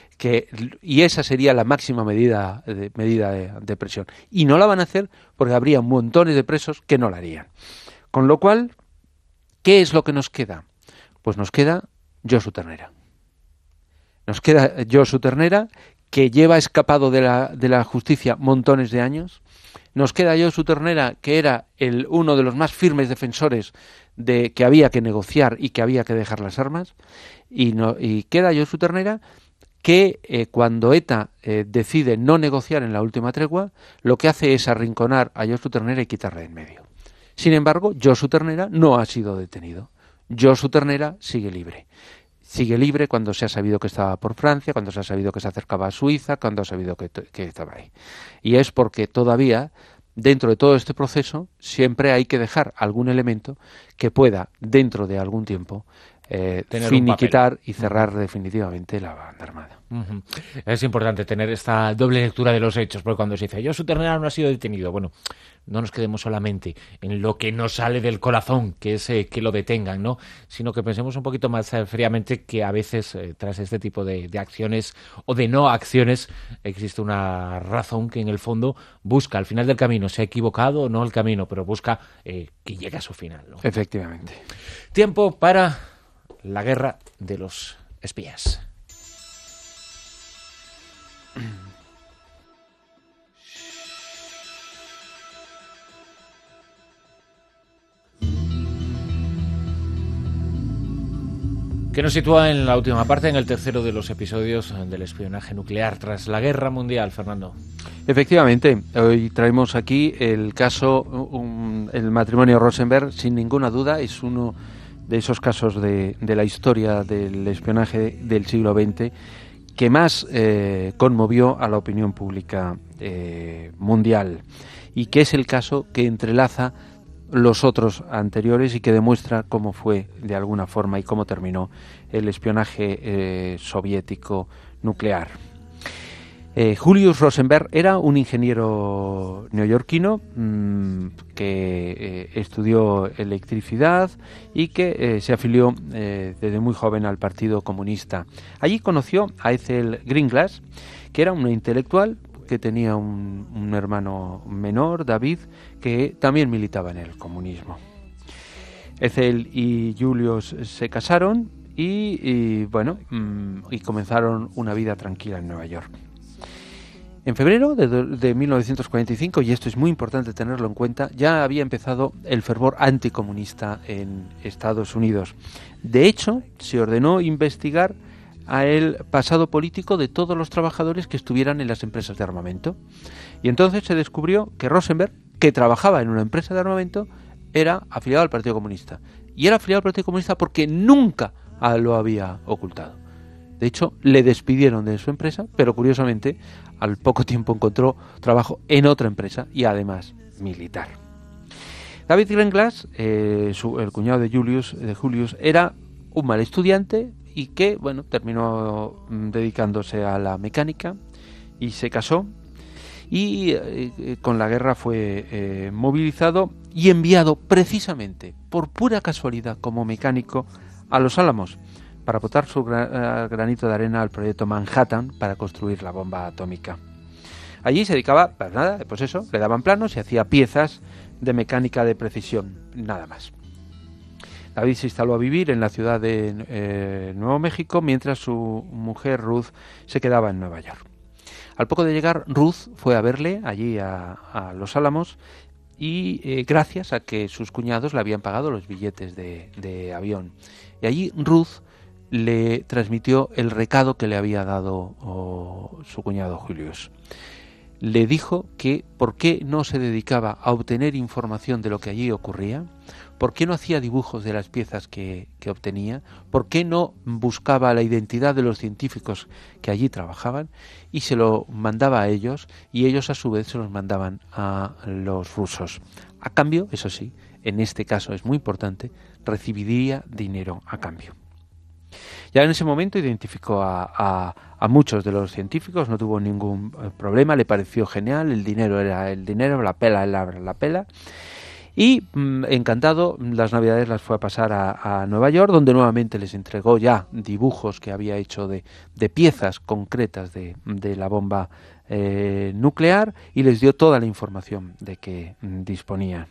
y esa sería la máxima medida de presión. Y no la van a hacer porque habría montones de presos que no la harían. Con lo cual, ¿qué es lo que nos queda? Pues nos queda Josu Ternera. Nos queda Josu Ternera, que lleva escapado de la justicia montones de años. Nos queda Josu Ternera, que era uno de los más firmes defensores de que había que negociar y que había que dejar las armas. Y queda Josu Ternera, que cuando ETA decide no negociar en la última tregua, lo que hace es arrinconar a Josu Ternera y quitarle de en medio. Sin embargo, Josu Ternera no ha sido detenido. Josu Ternera sigue libre. Sigue libre cuando se ha sabido que estaba por Francia, cuando se ha sabido que se acercaba a Suiza, cuando ha sabido que estaba ahí. Y es porque todavía, dentro de todo este proceso, siempre hay que dejar algún elemento que pueda, dentro de algún tiempo, finiquitar y cerrar definitivamente la banda armada. Es importante tener esta doble lectura de los hechos, porque cuando se dice Josu Ternera no ha sido detenido, bueno, no nos quedemos solamente en lo que nos sale del corazón, que es que lo detengan, ¿no? Sino que pensemos un poquito más fríamente que a veces tras este tipo de acciones o de no acciones existe una razón que en el fondo busca al final del camino, se ha equivocado o no el camino, pero busca que llegue a su final, ¿no? Efectivamente. Tiempo para la guerra de los espías. Que nos sitúa en la última parte, en el tercero de los episodios del espionaje nuclear tras la Guerra Mundial, Fernando. Efectivamente, hoy traemos aquí el caso, el matrimonio Rosenberg, sin ninguna duda, es uno de esos casos de la historia del espionaje del siglo XX que más conmovió a la opinión pública mundial, y que es el caso que entrelaza los otros anteriores y que demuestra cómo fue de alguna forma y cómo terminó el espionaje soviético nuclear. Julius Rosenberg era un ingeniero neoyorquino que estudió electricidad y que se afilió desde muy joven al Partido Comunista. Allí conoció a Ethel Greenglass, que era una intelectual que tenía un hermano menor, David, que también militaba en el comunismo. Ethel y Julius se casaron y comenzaron una vida tranquila en Nueva York. En febrero de 1945, y esto es muy importante tenerlo en cuenta, ya había empezado el fervor anticomunista en Estados Unidos. De hecho, se ordenó investigar a el pasado político de todos los trabajadores que estuvieran en las empresas de armamento. Y entonces se descubrió que Rosenberg, que trabajaba en una empresa de armamento, era afiliado al Partido Comunista. Y era afiliado al Partido Comunista porque nunca lo había ocultado. De hecho, le despidieron de su empresa, pero curiosamente, al poco tiempo encontró trabajo en otra empresa y además militar. David Greenglass, el cuñado de Julius, era un mal estudiante y que, bueno, terminó dedicándose a la mecánica y se casó. Y con la guerra fue movilizado y enviado precisamente, por pura casualidad, como mecánico a Los Álamos, para aportar su granito de arena al proyecto Manhattan para construir la bomba atómica. Allí se dedicaba, pues nada, pues eso, le daban planos y hacía piezas de mecánica de precisión, nada más. David se instaló a vivir en la ciudad de Nuevo México, mientras su mujer Ruth se quedaba en Nueva York. Al poco de llegar, Ruth fue a verle allí a Los Álamos y gracias a que sus cuñados le habían pagado los billetes de avión. Y allí Ruth le transmitió el recado que le había dado su cuñado Julius. Le dijo que por qué no se dedicaba a obtener información de lo que allí ocurría, por qué no hacía dibujos de las piezas que obtenía, por qué no buscaba la identidad de los científicos que allí trabajaban y se lo mandaba a ellos y ellos a su vez se los mandaban a los rusos. A cambio, eso sí, en este caso es muy importante, recibiría dinero a cambio. Ya en ese momento identificó a muchos de los científicos, no tuvo ningún problema, le pareció genial, el dinero era el dinero, la pela era la pela. Y encantado, las navidades las fue a pasar a Nueva York, donde nuevamente les entregó ya dibujos que había hecho de piezas concretas de la bomba nuclear y les dio toda la información de que disponía.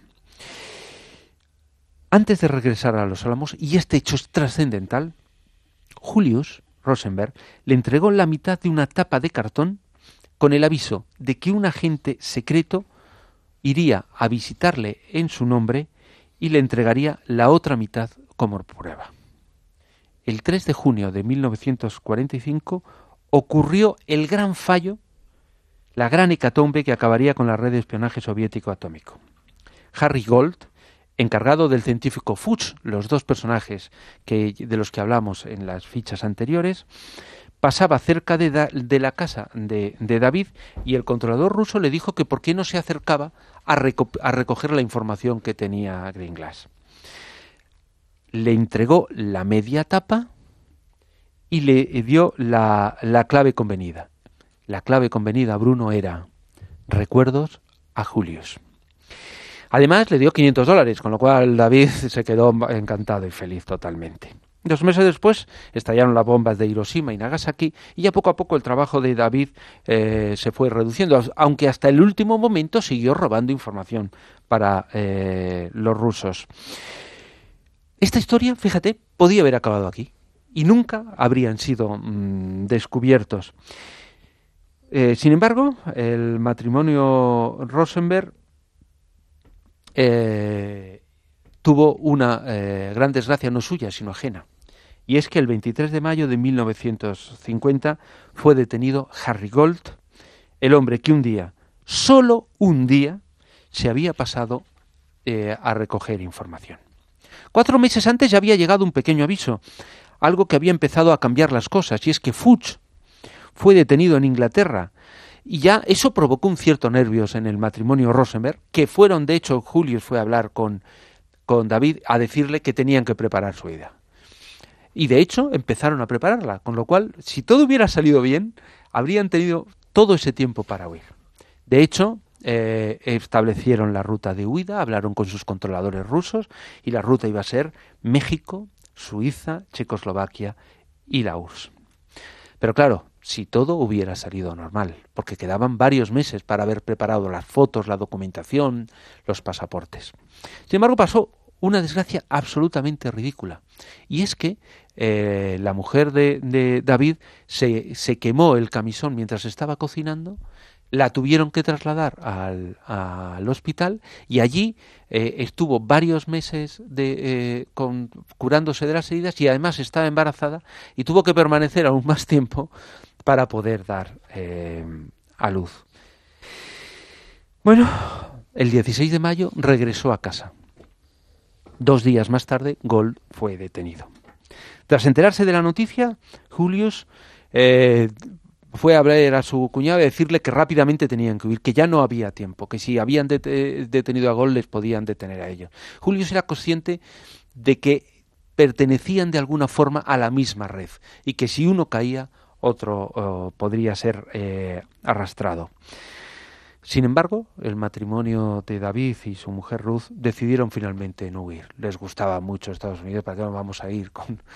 Antes de regresar a Los Álamos, y este hecho es trascendental, Julius Rosenberg le entregó la mitad de una tapa de cartón con el aviso de que un agente secreto iría a visitarle en su nombre y le entregaría la otra mitad como prueba. El 3 de junio de 1945 ocurrió el gran fallo, la gran hecatombe que acabaría con la red de espionaje soviético atómico. Harry Gold, encargado del científico Fuchs, los dos personajes de los que hablamos en las fichas anteriores, pasaba cerca de la casa de David y el controlador ruso le dijo que por qué no se acercaba a recoger la información que tenía Greenglass. Le entregó la media tapa y le dio la clave convenida. La clave convenida, Bruno, era recuerdos a Julius. Además, le dio $500, con lo cual David se quedó encantado y feliz totalmente. 2 meses después estallaron las bombas de Hiroshima y Nagasaki y ya poco a poco el trabajo de David se fue reduciendo, aunque hasta el último momento siguió robando información para los rusos. Esta historia, fíjate, podía haber acabado aquí y nunca habrían sido descubiertos. Sin embargo, el matrimonio Rosenberg tuvo una gran desgracia, no suya, sino ajena. Y es que el 23 de mayo de 1950 fue detenido Harry Gold, el hombre que un día, solo un día, se había pasado a recoger información. 4 meses antes ya había llegado un pequeño aviso, algo que había empezado a cambiar las cosas, y es que Fuchs fue detenido en Inglaterra. Y ya eso provocó un cierto nervios en el matrimonio Rosenberg, que fueron, de hecho, Julius fue a hablar con David a decirle que tenían que preparar su ida. Y de hecho empezaron a prepararla, con lo cual, si todo hubiera salido bien, habrían tenido todo ese tiempo para huir. De hecho, establecieron la ruta de huida, hablaron con sus controladores rusos y la ruta iba a ser México, Suiza, Checoslovaquia y la URSS. Pero claro, si todo hubiera salido normal, porque quedaban varios meses para haber preparado las fotos, la documentación, los pasaportes. Sin embargo, pasó una desgracia absolutamente ridícula, y es que la mujer de David se quemó el camisón mientras estaba cocinando, la tuvieron que trasladar al hospital y allí estuvo varios meses curándose de las heridas y además estaba embarazada y tuvo que permanecer aún más tiempo para poder dar a luz. Bueno, el 16 de mayo regresó a casa. 2 días más tarde, Gold fue detenido. Tras enterarse de la noticia, Julius fue a ver a su cuñado y decirle que rápidamente tenían que huir, que ya no había tiempo, que si habían detenido a Gold les podían detener a ellos. Julius era consciente de que pertenecían de alguna forma a la misma red y que si uno caía, otro podría ser arrastrado. Sin embargo, el matrimonio de David y su mujer Ruth decidieron finalmente no huir. Les gustaba mucho Estados Unidos, ¿para qué nos vamos a ir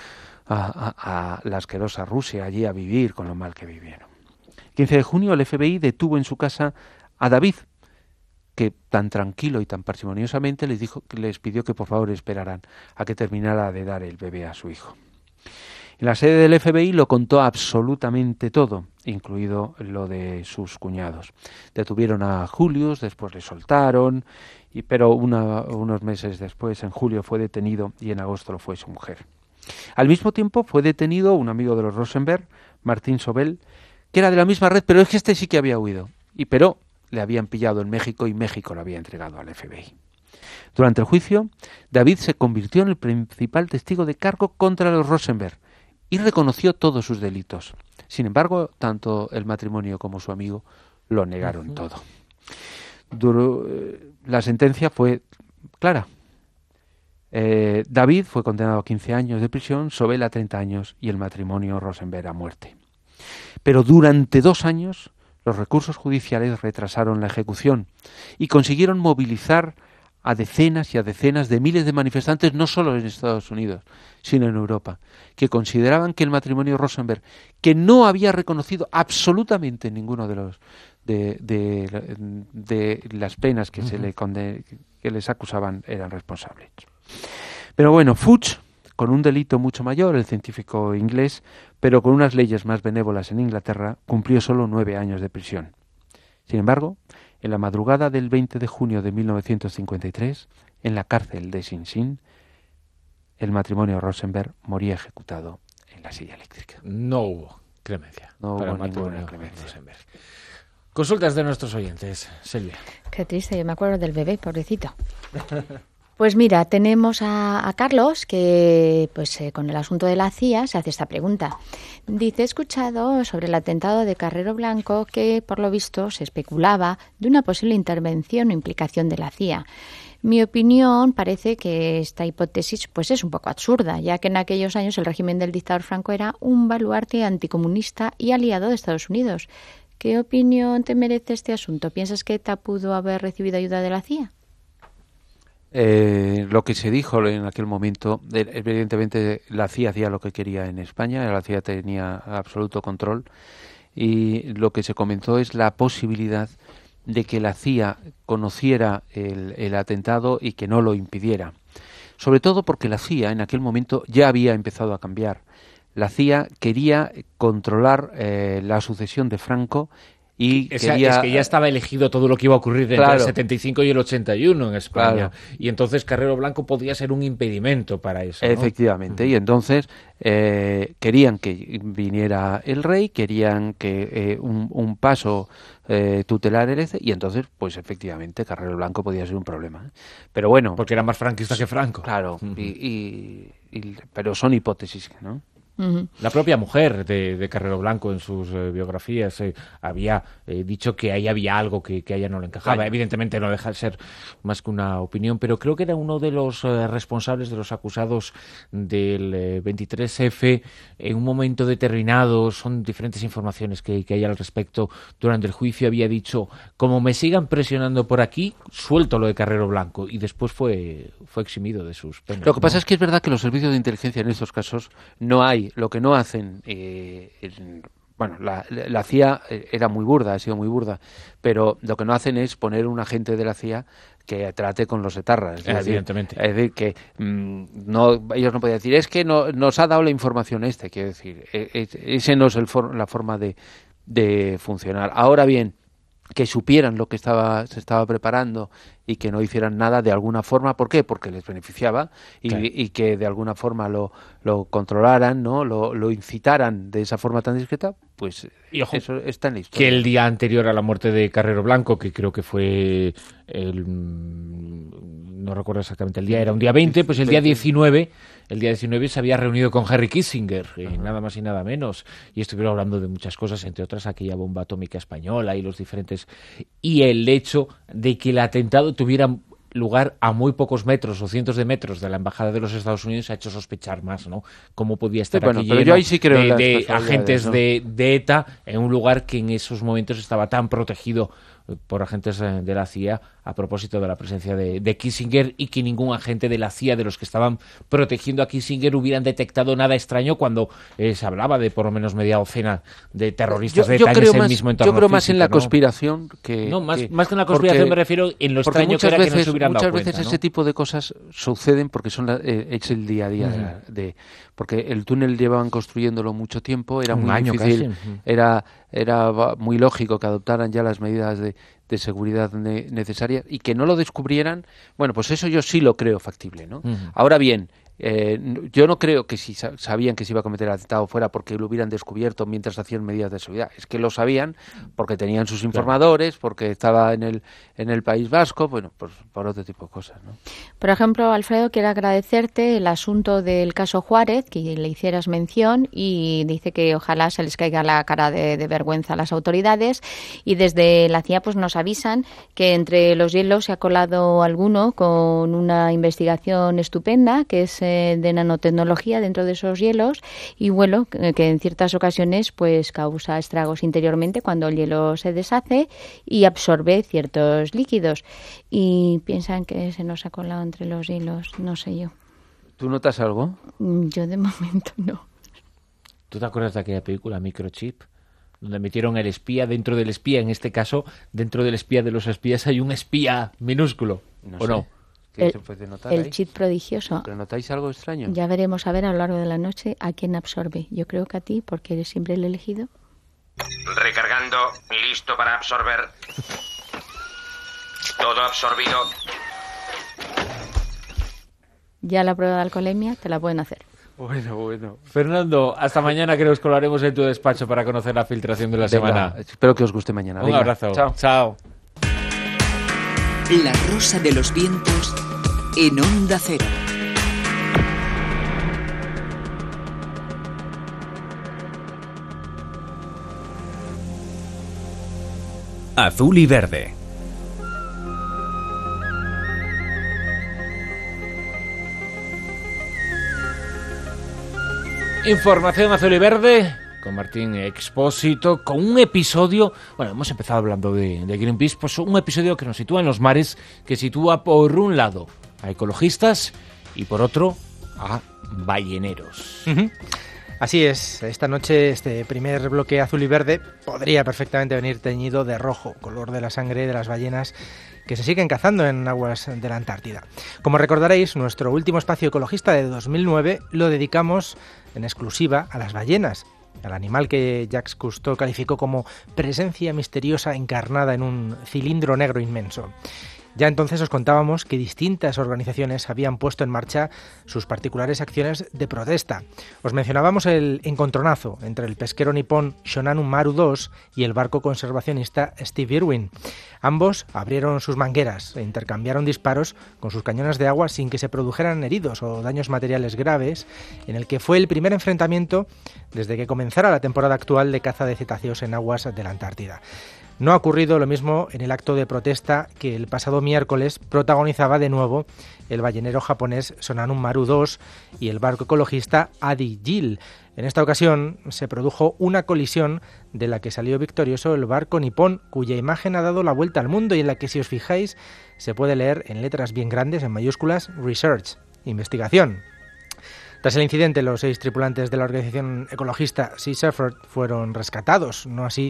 a la asquerosa Rusia allí a vivir con lo mal que vivieron? 15 de junio el FBI detuvo en su casa a David, que tan tranquilo y tan parsimoniosamente les pidió que por favor esperaran a que terminara de dar el bebé a su hijo. En la sede del FBI lo contó absolutamente todo, incluido lo de sus cuñados. Detuvieron a Julius, después le soltaron, pero unos meses después, en julio, fue detenido y en agosto lo fue su mujer. Al mismo tiempo fue detenido un amigo de los Rosenberg, Martín Sobel, que era de la misma red, pero es que este sí que había huido. Pero le habían pillado en México y México lo había entregado al FBI. Durante el juicio, David se convirtió en el principal testigo de cargo contra los Rosenberg y reconoció todos sus delitos. Sin embargo, tanto el matrimonio como su amigo lo negaron todo. La sentencia fue clara. David fue condenado a 15 años de prisión, Sobel a 30 años y el matrimonio Rosenberg a muerte. Pero durante 2 años los recursos judiciales retrasaron la ejecución y consiguieron movilizar a decenas y a decenas de miles de manifestantes, no solo en Estados Unidos, sino en Europa, que consideraban que el matrimonio Rosenberg, que no había reconocido absolutamente ninguno de las penas que que les acusaban, eran responsables. Pero bueno, Fuchs, con un delito mucho mayor, el científico inglés, pero con unas leyes más benévolas en Inglaterra, cumplió solo 9 años de prisión. Sin embargo, en la madrugada del 20 de junio de 1953, en la cárcel de Sing Sing, el matrimonio Rosenberg moría ejecutado en la silla eléctrica. No hubo clemencia. No para hubo el ninguna matrimonio clemencia. Rosenberg. Consultas de nuestros oyentes, Silvia. Qué triste, yo me acuerdo del bebé, pobrecito. Pues mira, tenemos a Carlos que con el asunto de la CIA se hace esta pregunta. Dice, he escuchado sobre el atentado de Carrero Blanco que por lo visto se especulaba de una posible intervención o implicación de la CIA. Mi opinión parece que esta hipótesis es un poco absurda, ya que en aquellos años el régimen del dictador Franco era un baluarte anticomunista y aliado de Estados Unidos. ¿Qué opinión te merece este asunto? ¿Piensas que ETA pudo haber recibido ayuda de la CIA? Lo que se dijo en aquel momento, evidentemente la CIA hacía lo que quería en España, la CIA tenía absoluto control y lo que se comentó es la posibilidad de que la CIA conociera el atentado y que no lo impidiera. Sobre todo porque la CIA en aquel momento ya había empezado a cambiar. La CIA quería controlar la sucesión de Franco y Es quería... que ya estaba elegido todo lo que iba a ocurrir entre el 75 y el 81 en España. Claro. Y entonces Carrero Blanco podía ser un impedimento para eso, ¿no? Efectivamente. Y entonces querían que viniera el rey, querían que un paso tutelar y entonces, pues efectivamente, Carrero Blanco podía ser un problema. Pero bueno... Porque era más franquista que Franco. Claro, pero son hipótesis, ¿no? La propia mujer de Carrero Blanco en sus biografías había dicho que ahí había algo que a ella no le encajaba. Bueno. Evidentemente no deja de ser más que una opinión, pero creo que era uno de los responsables, de los acusados del 23F en un momento determinado. Son diferentes informaciones que hay al respecto. Durante el juicio había dicho, como me sigan presionando por aquí, suelto lo de Carrero Blanco, y después fue eximido de sus penas. Lo que pasa es que es verdad que los servicios de inteligencia en estos casos no hay. Lo que no hacen, la CIA era muy burda, ha sido muy burda, pero lo que no hacen es poner un agente de la CIA que trate con los etarras. Evidentemente. Es decir, que ellos no podían decir, es que nos ha dado la información quiero decir, ese no es la forma de funcionar. Ahora bien, que supieran lo que se estaba preparando y que no hicieran nada de alguna forma. ¿Por qué? Porque les beneficiaba y que de alguna forma lo controlaran, ¿no? Lo incitaran de esa forma tan discreta, pues y ojo, eso está en la historia. Que el día anterior a la muerte de Carrero Blanco, que creo que fue no recuerdo exactamente el día, era un día 20, pues el día 19 se había reunido con Henry Kissinger, nada más y nada menos, y estuvieron hablando de muchas cosas, entre otras aquella bomba atómica española y los diferentes, y el hecho de que el atentado tuviera lugar a muy pocos metros o cientos de metros de la embajada de los Estados Unidos ha hecho sospechar más, ¿no? Cómo podía estar aquí lleno yo ahí sí creo de agentes, ¿no?, de ETA en un lugar que en esos momentos estaba tan protegido por agentes de la CIA a propósito de la presencia de Kissinger, y que ningún agente de la CIA de los que estaban protegiendo a Kissinger hubieran detectado nada extraño cuando se hablaba de por lo menos media docena de terroristas de ETA en ese mismo entorno. Yo creo más físico, en la ¿no? conspiración que... No, más que en la conspiración me refiero en lo extraño que era que no se hubieran dado cuenta. Muchas veces ¿no? ese tipo de cosas suceden porque son es el día a día porque el túnel llevaban construyéndolo mucho tiempo, era muy difícil, era muy lógico que adoptaran ya las medidas de seguridad necesarias y que no lo descubrieran. Bueno, pues eso yo sí lo creo factible, ¿no? Ahora bien, yo no creo que si sabían que se iba a cometer el atentado fuera porque lo hubieran descubierto mientras hacían medidas de seguridad. Es que lo sabían porque tenían sus informadores, porque estaba en el País Vasco, bueno, pues por otro tipo de cosas, ¿no? Por ejemplo, Alfredo, quiero agradecerte el asunto del caso Juárez, que le hicieras mención, y dice que ojalá se les caiga la cara de vergüenza a las autoridades, y desde la CIA pues nos avisan que entre los hielos se ha colado alguno con una investigación estupenda, que es de nanotecnología dentro de esos hielos, y bueno, que en ciertas ocasiones pues causa estragos interiormente cuando el hielo se deshace y absorbe ciertos líquidos, y piensan que se nos ha colado entre los hielos, no sé yo. ¿Tú notas algo? Yo de momento no. ¿Tú te acuerdas de aquella película Microchip? Donde metieron el espía dentro del espía, en este caso, dentro del espía de los espías hay un espía minúsculo, no ¿o sé. no? El chip prodigioso. ¿Pero notáis algo extraño? Ya veremos a ver a lo largo de la noche a quién absorbe. Yo creo que a ti, porque eres siempre el elegido. Recargando, listo para absorber. Todo absorbido. Ya la prueba de alcoholemia te la pueden hacer. Bueno. Fernando, hasta mañana, que nos colaremos en tu despacho para conocer la filtración de la semana. Espero que os guste mañana. Un abrazo. Chao. La Rosa de los Vientos en Onda Cero. Azul y verde. Información azul y verde con Martín Expósito, con un episodio, bueno, hemos empezado hablando de Greenpeace, pues un episodio que nos sitúa en los mares, que sitúa por un lado a ecologistas y por otro a balleneros. Así es, esta noche este primer bloque azul y verde podría perfectamente venir teñido de rojo, color de la sangre de las ballenas que se siguen cazando en aguas de la Antártida. Como recordaréis, nuestro último espacio ecologista de 2009 lo dedicamos en exclusiva a las ballenas, al animal que Jacques Cousteau calificó como presencia misteriosa encarnada en un cilindro negro inmenso. Ya entonces os contábamos que distintas organizaciones habían puesto en marcha sus particulares acciones de protesta. Os mencionábamos el encontronazo entre el pesquero nipón Shonan Maru II y el barco conservacionista Steve Irwin. Ambos abrieron sus mangueras e intercambiaron disparos con sus cañones de agua sin que se produjeran heridos o daños materiales graves, en el que fue el primer enfrentamiento desde que comenzara la temporada actual de caza de cetáceos en aguas de la Antártida. No ha ocurrido lo mismo en el acto de protesta que el pasado miércoles protagonizaba de nuevo el ballenero japonés Sonanun Maru II y el barco ecologista Adi Gil. En esta ocasión se produjo una colisión de la que salió victorioso el barco nipón, cuya imagen ha dado la vuelta al mundo y en la que, si os fijáis, se puede leer en letras bien grandes, en mayúsculas, Research, investigación. Tras el incidente, los 6 tripulantes de la organización ecologista Sea Shepherd fueron rescatados, no así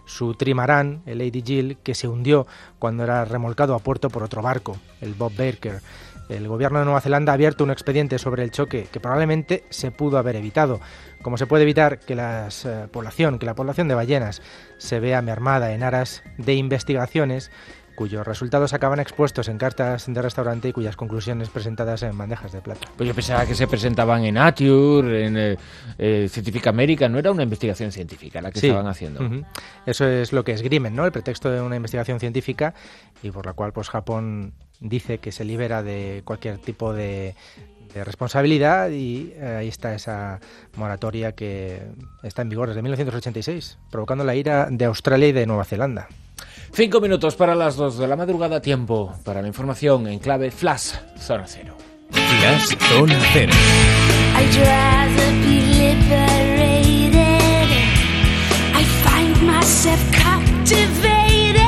su trimarán, el Lady Jill, que se hundió cuando era remolcado a puerto por otro barco, el Bob Baker. El gobierno de Nueva Zelanda ha abierto un expediente sobre el choque que probablemente se pudo haber evitado. Como se puede evitar que la población de ballenas se vea mermada en aras de investigaciones cuyos resultados acaban expuestos en cartas de restaurante y cuyas conclusiones presentadas en bandejas de plata. Pues yo pensaba que se presentaban en Nature, en Scientific American, no era una investigación científica la que estaban haciendo. Uh-huh. Eso es lo que esgrimen, ¿no? El pretexto de una investigación científica y por la cual pues Japón dice que se libera de cualquier tipo de responsabilidad y ahí está esa moratoria que está en vigor desde 1986, provocando la ira de Australia y de Nueva Zelanda. 5 minutos para las 2 de la madrugada, tiempo para la información en clave Flash Zona Cero. Flash Zona Cero. I'd rather be liberated. I find myself captivated.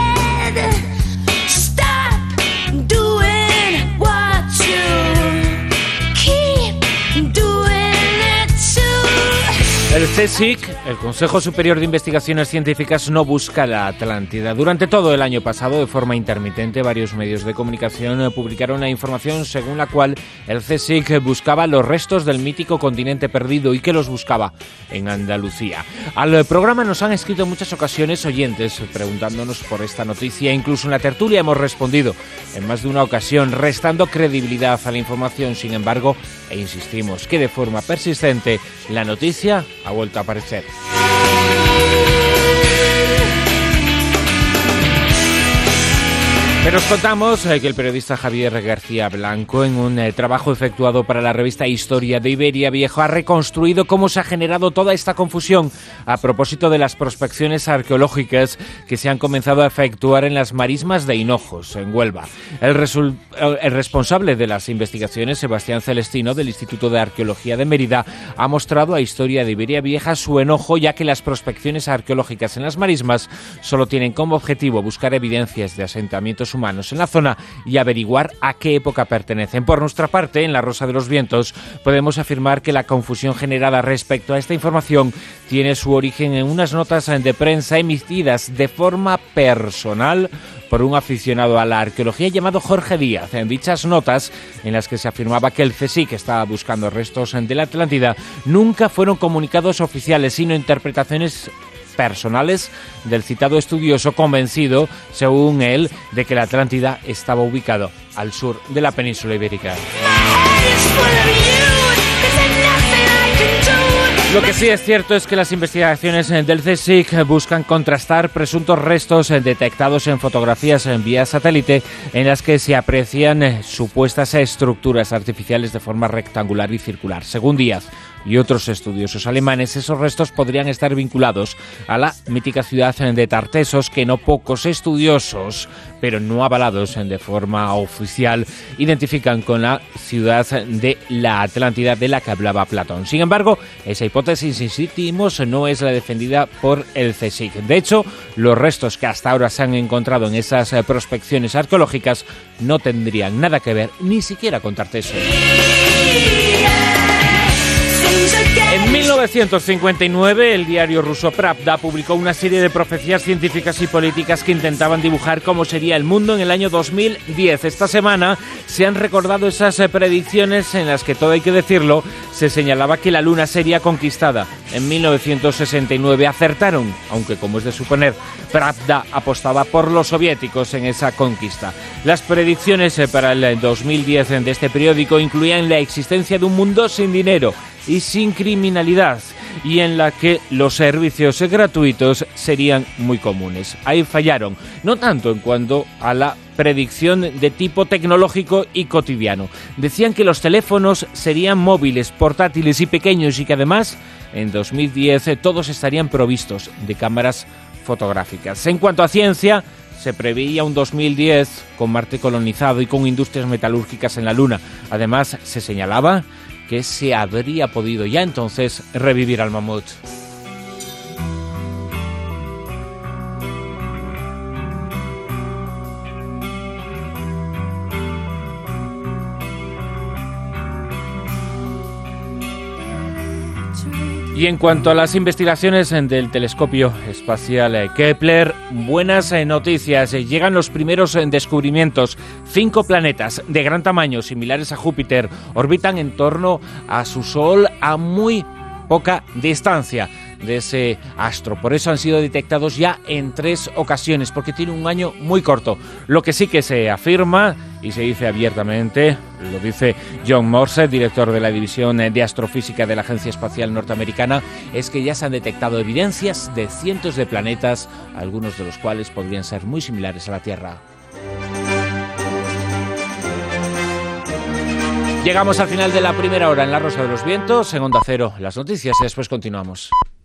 Stop doing what you keep doing it too. El CSIC, el Consejo Superior de Investigaciones Científicas, no busca la Atlántida. Durante todo el año pasado, de forma intermitente, varios medios de comunicación publicaron la información según la cual el CSIC buscaba los restos del mítico continente perdido y que los buscaba en Andalucía. Al programa nos han escrito en muchas ocasiones oyentes preguntándonos por esta noticia. Incluso en la tertulia hemos respondido en más de una ocasión, restando credibilidad a la información. Sin embargo, insistimos que de forma persistente la noticia ha vuelto a aparecer. Pero os contamos que el periodista Javier García Blanco, en un trabajo efectuado para la revista Historia de Iberia Viejo, ha reconstruido cómo se ha generado toda esta confusión a propósito de las prospecciones arqueológicas que se han comenzado a efectuar en las marismas de Hinojos, en Huelva. El responsable de las investigaciones, Sebastián Celestino, del Instituto de Arqueología de Mérida, ha mostrado a Historia de Iberia Vieja su enojo, ya que las prospecciones arqueológicas en las marismas solo tienen como objetivo buscar evidencias de asentamientos humanos en la zona y averiguar a qué época pertenecen. Por nuestra parte, en La Rosa de los Vientos, podemos afirmar que la confusión generada respecto a esta información tiene su origen en unas notas de prensa emitidas de forma personal por un aficionado a la arqueología llamado Jorge Díaz. En dichas notas, en las que se afirmaba que el CSIC estaba buscando restos de la Atlántida, nunca fueron comunicados oficiales, sino interpretaciones personales del citado estudioso, convencido, según él, de que la Atlántida estaba ubicado al sur de la península ibérica. Lo que sí es cierto es que las investigaciones del CSIC buscan contrastar presuntos restos detectados en fotografías vía satélite en las que se aprecian supuestas estructuras artificiales de forma rectangular y circular. Según Díaz y otros estudiosos alemanes, esos restos podrían estar vinculados a la mítica ciudad de Tartessos, que no pocos estudiosos, pero no avalados de forma oficial, identifican con la ciudad de la Atlántida de la que hablaba Platón. Sin embargo, esa hipótesis, insistimos, no es la defendida por el CSIC. De hecho, los restos que hasta ahora se han encontrado en esas prospecciones arqueológicas no tendrían nada que ver ni siquiera con Tartessos. En 1959, el diario ruso Pravda publicó una serie de profecías científicas y políticas que intentaban dibujar cómo sería el mundo en el año 2010. Esta semana se han recordado esas predicciones en las que, todo hay que decirlo, se señalaba que la Luna sería conquistada. En 1969 acertaron, aunque, como es de suponer, Pravda apostaba por los soviéticos en esa conquista. Las predicciones para el 2010 de este periódico incluían la existencia de un mundo sin dinero y sin criminalidad, y en la que los servicios gratuitos serían muy comunes. Ahí fallaron, no tanto en cuanto a la predicción de tipo tecnológico y cotidiano. Decían que los teléfonos serían móviles, portátiles y pequeños, y que además en 2010 todos estarían provistos de cámaras fotográficas. En cuanto a ciencia, se preveía un 2010 con Marte colonizado y con industrias metalúrgicas en la Luna. Además, se señalaba que se habría podido ya entonces revivir al mamut. Y en cuanto a las investigaciones del telescopio espacial Kepler, buenas noticias. Llegan los primeros descubrimientos. 5 planetas de gran tamaño, similares a Júpiter, orbitan en torno a su Sol a muy poca distancia de ese astro. Por eso han sido detectados ya en 3 ocasiones, porque tiene un año muy corto. Lo que sí que se afirma y se dice abiertamente, lo dice John Morse, director de la División de Astrofísica de la Agencia Espacial Norteamericana, es que ya se han detectado evidencias de cientos de planetas, algunos de los cuales podrían ser muy similares a la Tierra. Llegamos al final de la primera hora en La Rosa de los Vientos, en Onda Cero. Las noticias y después continuamos.